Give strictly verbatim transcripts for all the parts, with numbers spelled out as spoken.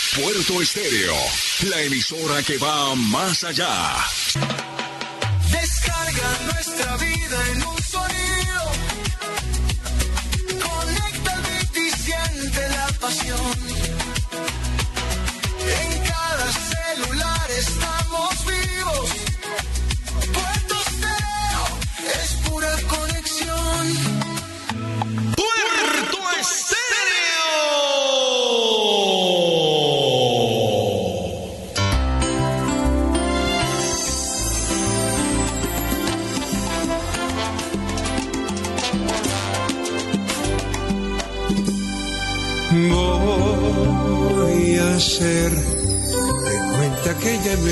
Puerto Estéreo, la emisora que va más allá. Descarga nuestra vida en un sonido. Conecta el beat y siente la pasión. En cada celular estamos vivos. Puerto Estéreo es pura conexión. Puerto Estéreo. Voy a hacer de cuenta que ya no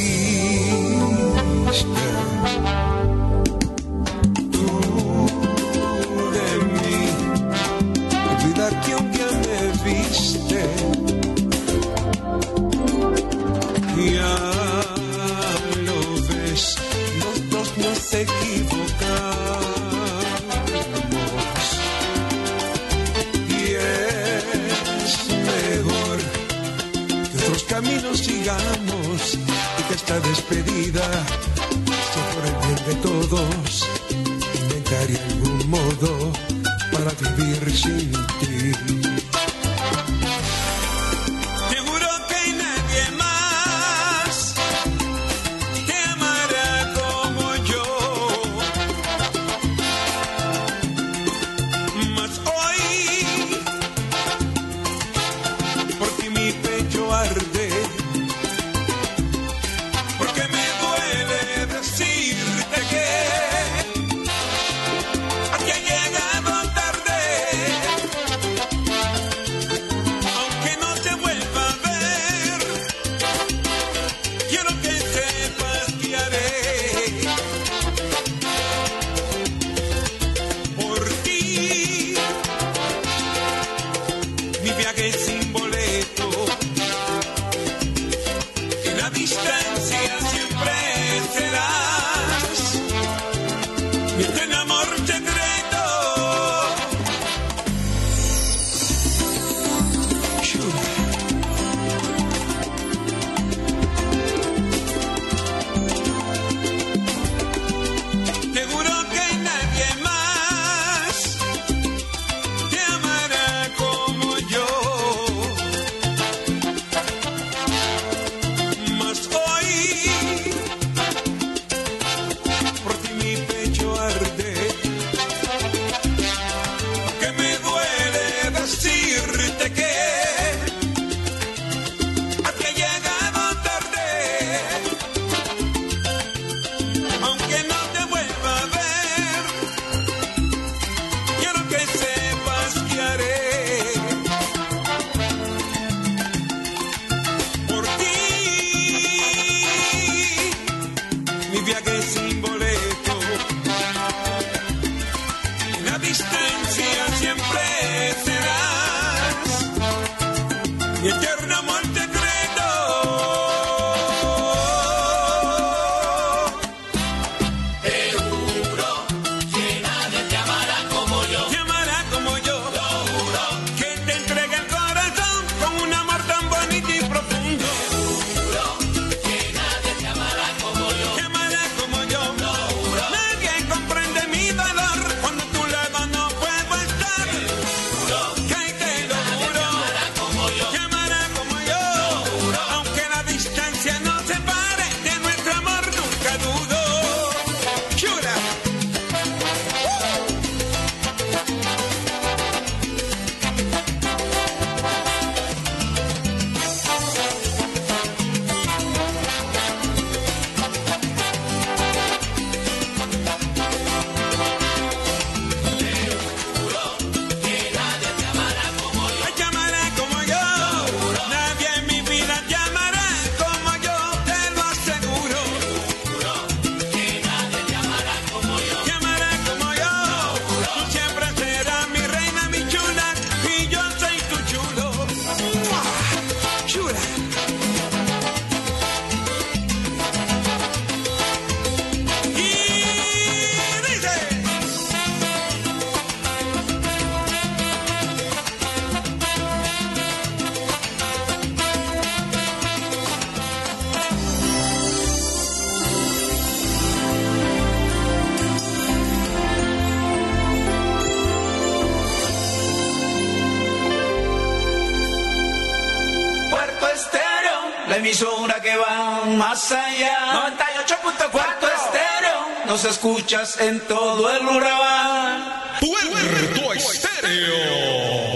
existe. Tú de mí, olvidar que un día me viste. Ya lo ves, los dos nos equivocamos. Caminos sigamos y que esta despedida sea por el bien de todos. Inventaré algún modo para vivir sin ti. Seguro que nadie más te amará como yo. Mas hoy por ti mi pecho arde. Llamará la emisora que va más allá. noventa y ocho punto cuatro Estéreo, nos escuchas en todo el Urabá. Puerto Estéreo.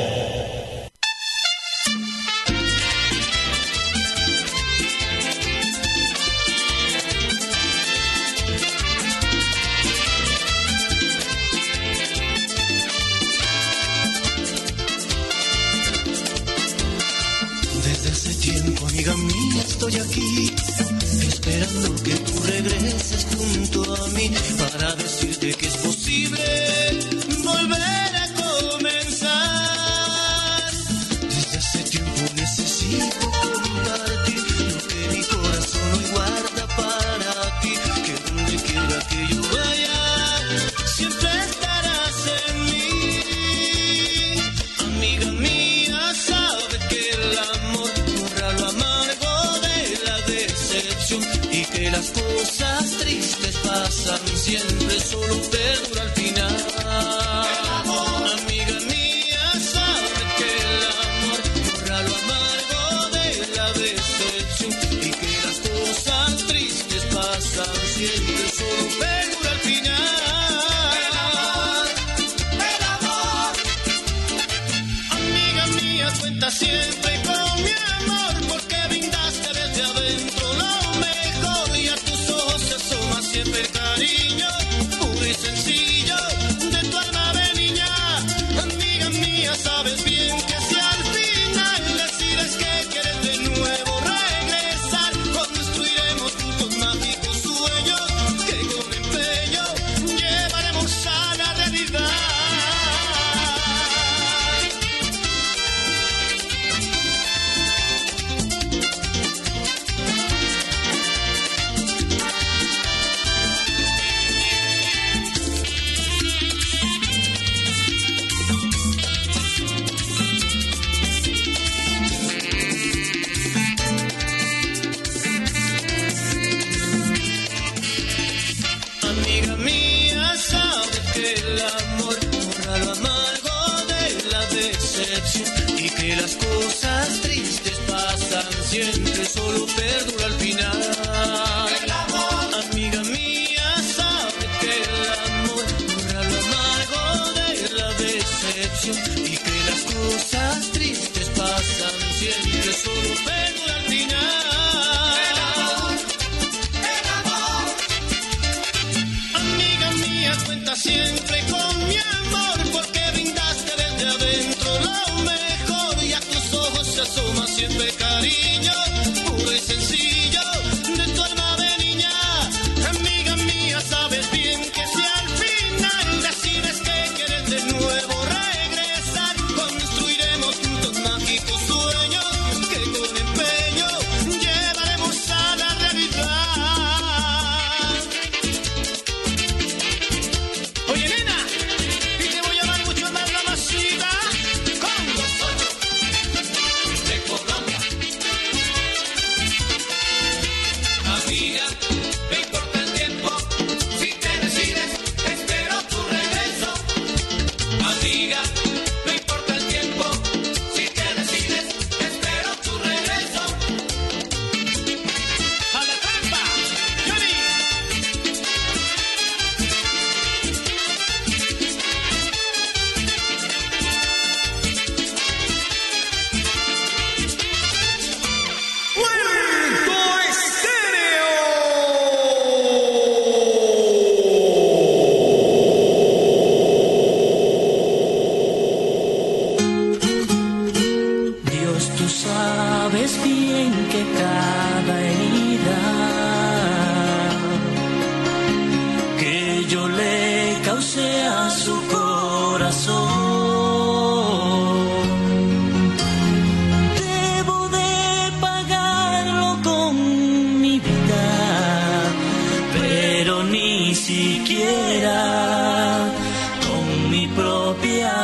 Amiga mía, estoy aquí, esperando que tú regreses junto a mí para decirte que es posible volver a comenzar. Desde hace tiempo necesito compartir lo que mi corazón hoy guarda para ti, que donde quiera que yo vaya, siempre estarás en mí. Amiga mía, sabe que el amor y que las cosas tristes pasan siempre, solo perdura al final. El amor, amiga mía, sabe que el amor borra lo amargo de la decepción y que las cosas tristes pasan siempre, solo perdura al final. El amor, el amor, amiga mía, cuenta siempre con mi amor, porque brindaste desde adentro siempre el cariño puro y sencillo de tu alma de niña. Amiga mía, sabes bien que si al final decides que quieres de nuevo regresar, construiremos juntos mágicos sueños que con empeño llevaremos a la realidad. Amiga mía, sabes que el amor borra lo amargo de la decepción y que las cosas tristes pasan siempre, solo perdura al final. El amor, amiga mía, sabes que el amor borra lo amargo de la decepción y que las cosas tristes pasan siempre, solo perdura al final. Cuenta siempre con mi amor, porque brindaste desde adentro lo mejor y a tus ojos se asoma siempre cariño puro y sencillo de tu alma de niña. Amiga mía, sabes bien que si al final decides que quieres de nuevo regresar, construiremos juntos mágicos sueños que con empeño llevaremos a la realidad. Oye, nena, y te voy a dar mucho más la masita con nosotros de Colombia. Amiga, me importa el tiempo, si te decides, espero tu regreso. Amiga, me importa el tiempo, si te decides, espero tu regreso. A la trampa, Johnny. Dios, tú sabes bien que cada herida que yo le causé a su corazón, debo de pagarlo con mi vida, pero ni siquiera con mi propia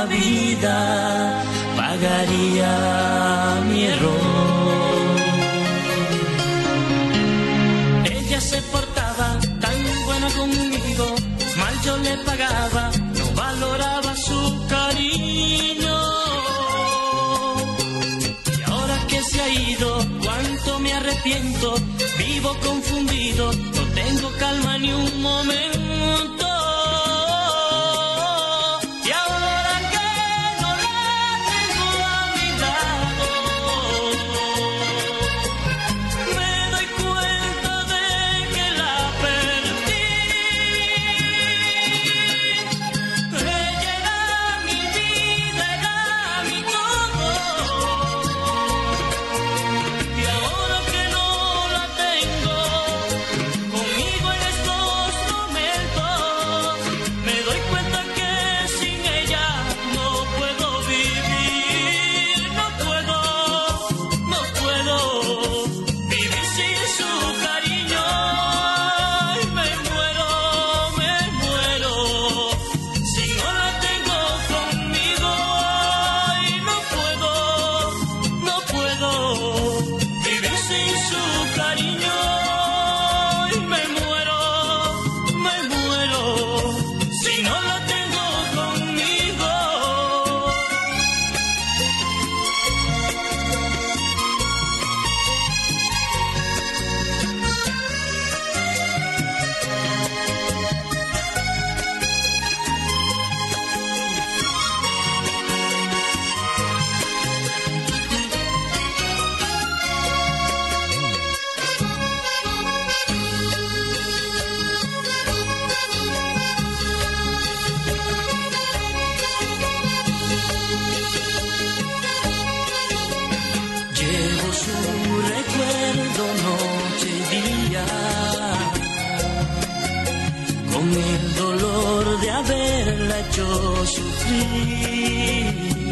vida pagaría mi error. arrepiento, vivo confundido, no tengo calma ni un momento. Y ahora que no la tengo a mi lado, me doy cuenta de que la perdí. Ella era mi vida, era mi todo. Y ahora que no la tengo conmigo en estos momentos, me doy cuenta que sin ella no puedo vivir, no puedo, no puedo vivir sin su cariño. Y me muero, me muero, si no la tengo conmigo. Y no puedo, no puedo vivir sin su cariño. Y me muero, me muero, si no la tengo conmigo. Llevo su recuerdo noche y día, con el dolor de haberla hecho sufrir.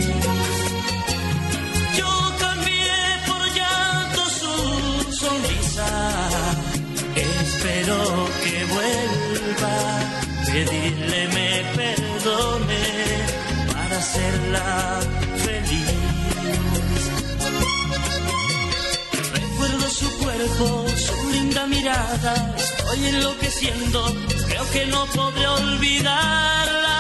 Yo cambié por llanto su sonrisa, espero que vuelva, pedirle me perdone para hacerla feliz. Recuerdo su cuerpo, su linda mirada, estoy enloqueciendo, creo que no podré olvidarla.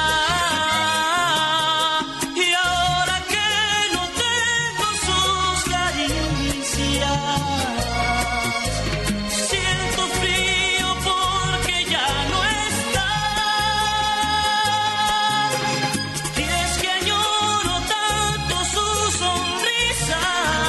Y ahora que no tengo sus caricias, siento frío porque ya no está. Y es que añoro tanto su sonrisa,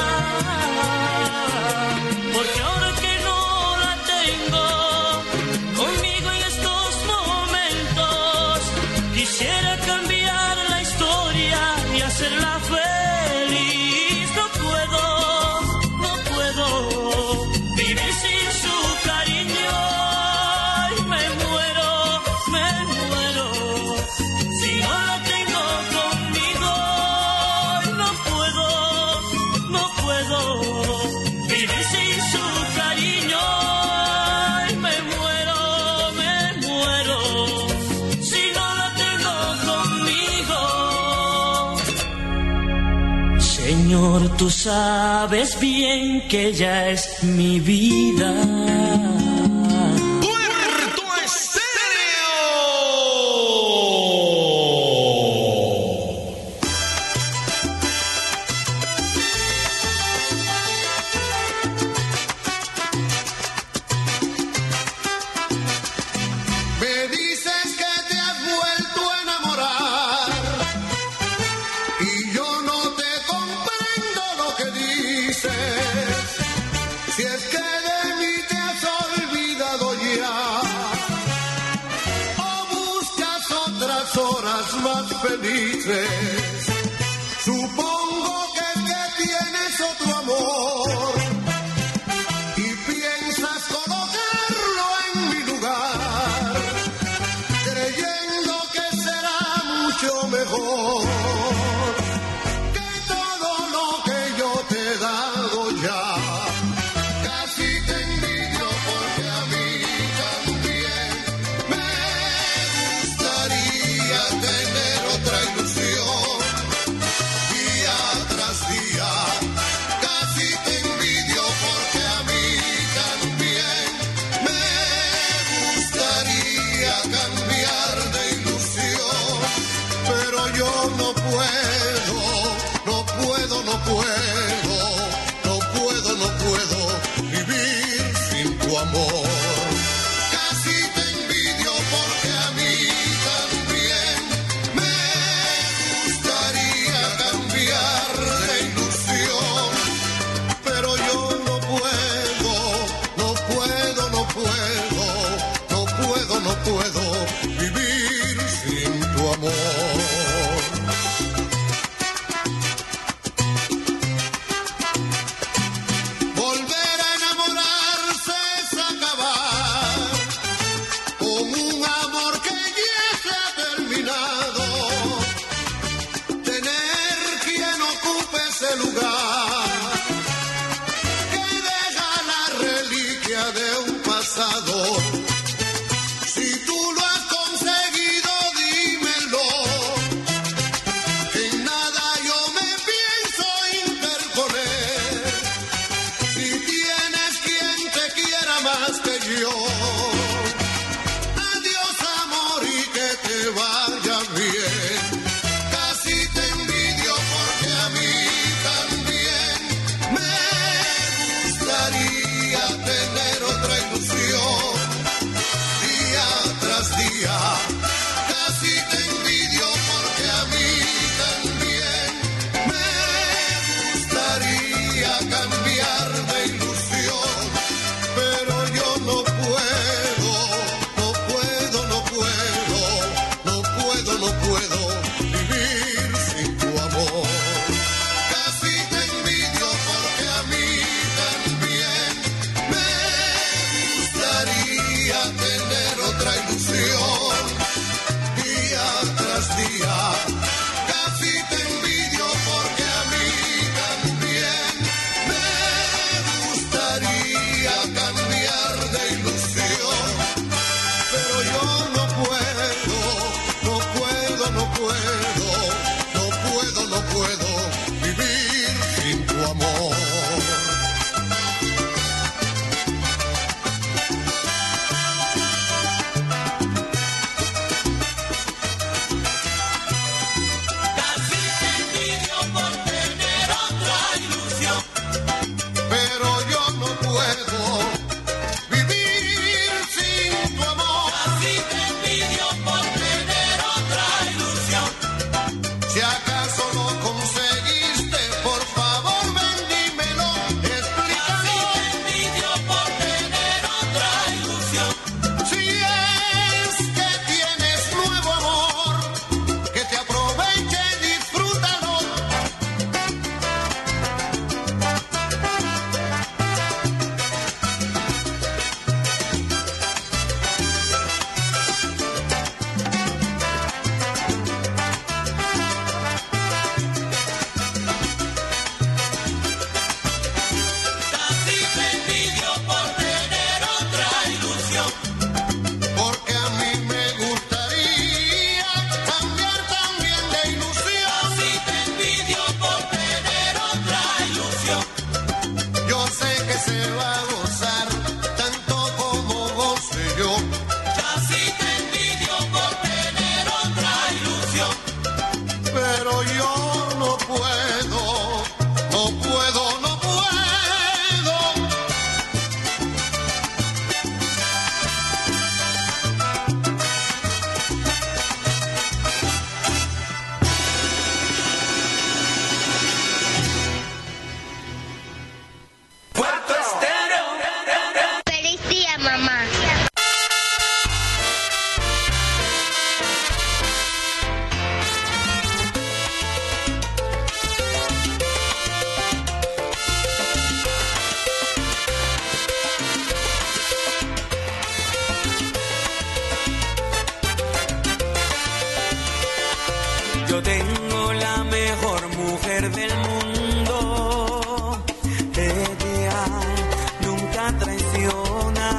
porque ahora que no la tengo conmigo en estos momentos, quisiera cambiar la historia y hacerla feliz. No puedo, no puedo vivir sin su cariño. Y me muero, me muero, si no la tengo conmigo. Y no puedo, no puedo vivir sin su cariño. Y me muero, me muero, si no la tengo conmigo. Señor, tú sabes bien que ella es mi vida. Puerto Estéreo. Me dices que te has vuelto a enamorar y yo no te comprendo lo que dices. Si es que de mí te has olvidado ya, o buscas otras horas más felices. Supongo que es que tienes otro amor y piensas colocarlo en mi lugar, creyendo que será mucho mejor que todo lo que yo te he dado ya. Casi te envidio porque a mí también me gustaría tener otra ilusión, día tras día, amor. Yo tengo la mejor mujer del mundo. Ella nunca traiciona.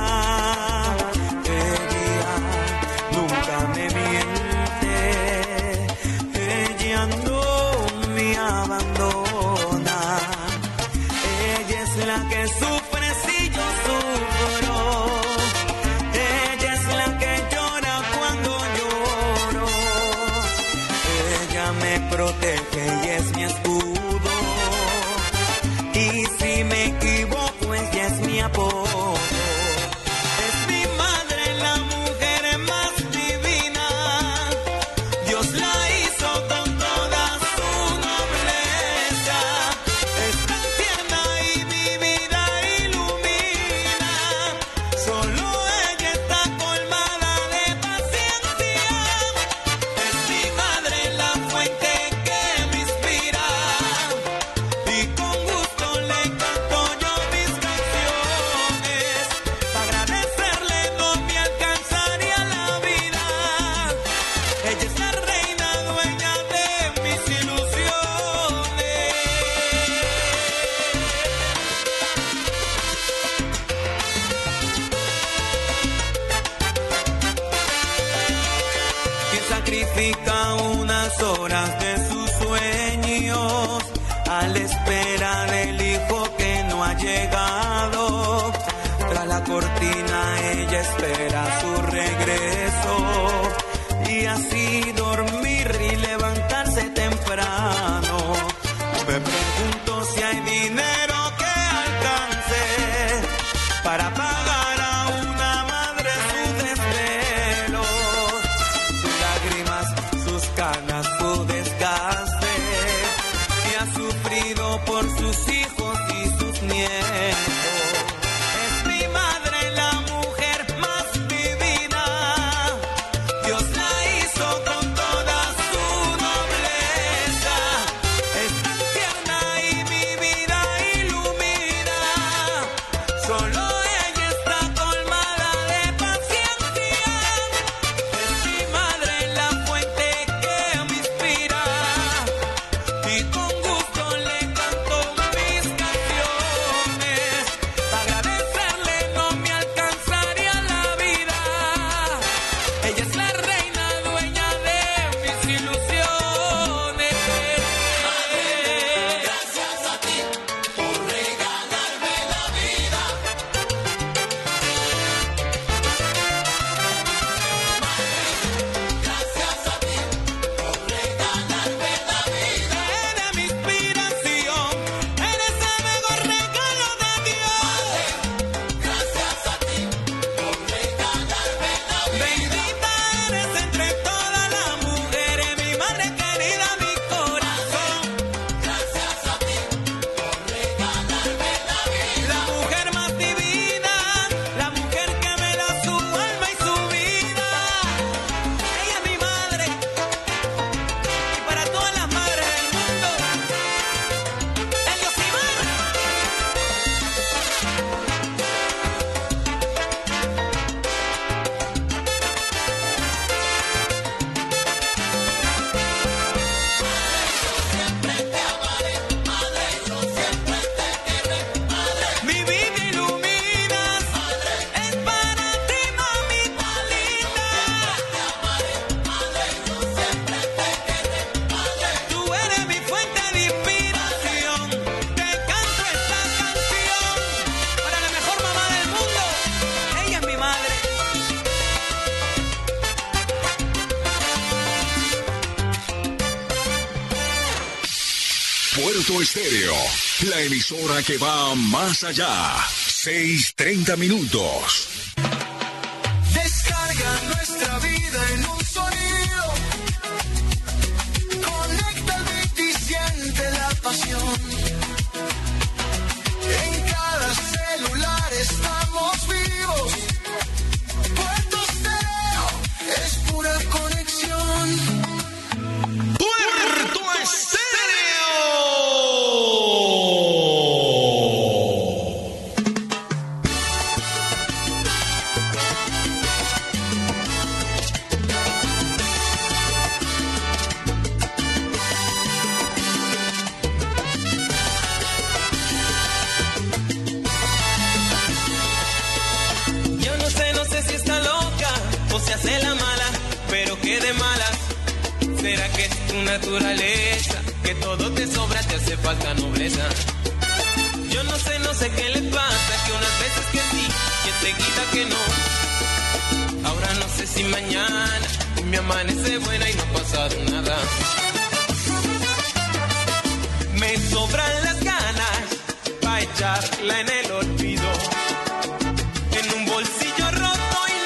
Ella nunca me miente. Ella no me abandona. Ella es la que sufre si yo sufro. Ella es la que llora cuando lloro. Ella me protege y es mi escudo. Y si me equivoco, ella es mi apoyo. Es mi madre, la mujer más divina. Dios la hizo con toda su nobleza. Es tan tierna y mi vida ilumina. Solo ella está colmada de paciencia. Es mi madre la fuente que me inspira. Y con gusto le canto yo mis canciones. Para agradecerle no me alcanzaría la vida. Ella es la reina dueña de mis ilusiones. Quien sacrifica unas horas de sus sueños a la espera del hijo que no ha llegado. Tras la cortina ella espera su regreso y así dormir y levantarse temprano. Me pregunto si hay dinero que alcance para pagar a una madre sus desvelos, sus lágrimas, sus canas, su desgaste, y ha sufrido por sus hijos y sus nietos. Es mi madre la mujer más divina. Dios la hizo con toda su nobleza. Es tan tierna y mi vida ilumina. Puerto Estéreo, la emisora que va más allá. seis treinta minutos. Descarga nuestra vida en un sonido. Conecta el beat y siente la pasión. En cada celular estamos vivos. Puerto Estéreo es pura conexión. Puerto Estéreo. Se hace la mala, pero que de malas. ¿Será que es tu naturaleza? Que todo te sobra, te hace falta nobleza. Yo no sé, no sé qué le pasa, que unas veces que sí y enseguida que no. Ahora no sé si mañana me amanece buena y no ha pasado nada. Me sobran las ganas pa' echarla en el olvido, en un bolsillo roto.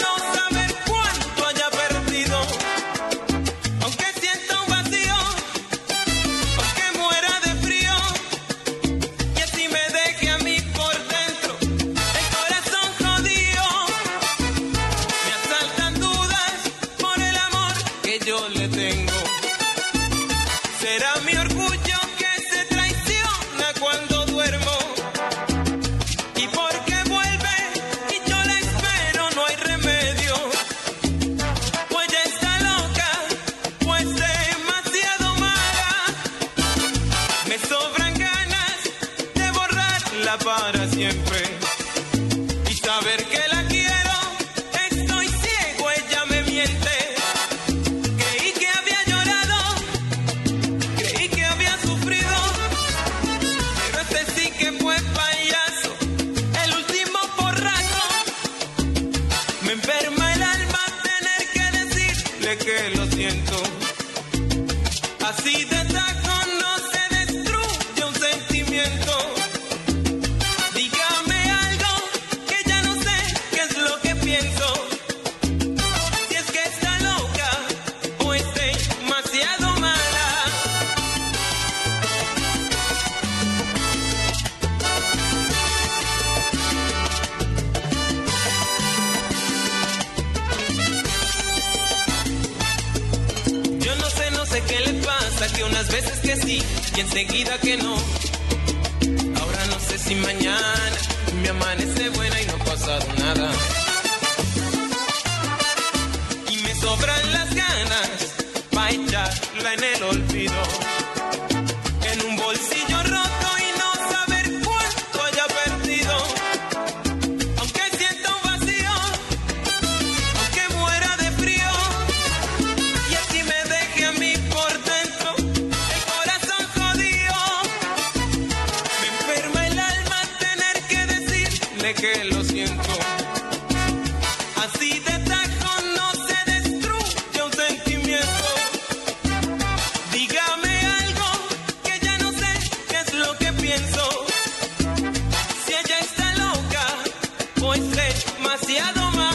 Para siempre y saber que la quiero, estoy ciego, ella me miente. Creí que había llorado, creí que había sufrido, pero este sí que fue payaso, el último porrazo. Me enferma el alma tener que decirle que lo siento. Así de tajo no se destruye un sentimiento. Que unas veces que sí y enseguida que no. Ahora no sé si mañana me amanece buena y no ha pasado nada. Y me sobran las ganas pa' echarla en el olvido, en un bolsillo roto y no saber cuánto haya perdido. Aunque sienta un vacío, aunque muera de frío, y así me deje a mí por dentro. Que lo siento. Así de tajo no se destruye un sentimiento. Dígame algo que ya no sé qué es lo que pienso. Si ella está loca o es demasiado mala.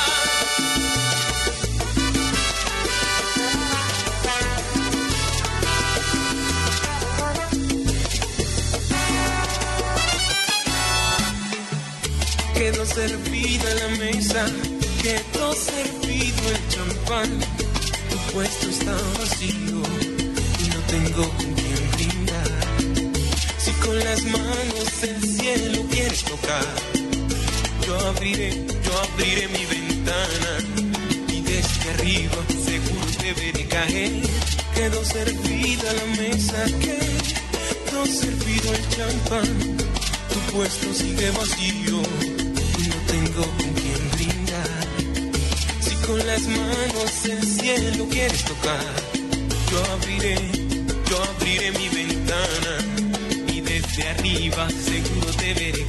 Quedó servida la mesa, quedó servido el champán. Tu puesto está vacío y no tengo con quién brindar. Si con las manos el cielo quieres tocar, yo abriré, yo abriré mi ventana y desde arriba seguro te veré caer. Quedó servida la mesa, quedó servido el champán. Tu puesto sigue vacío. Tengo con quien brindar. Si con las manos el cielo quieres tocar, yo abriré, yo abriré mi ventana y desde arriba seguro te veré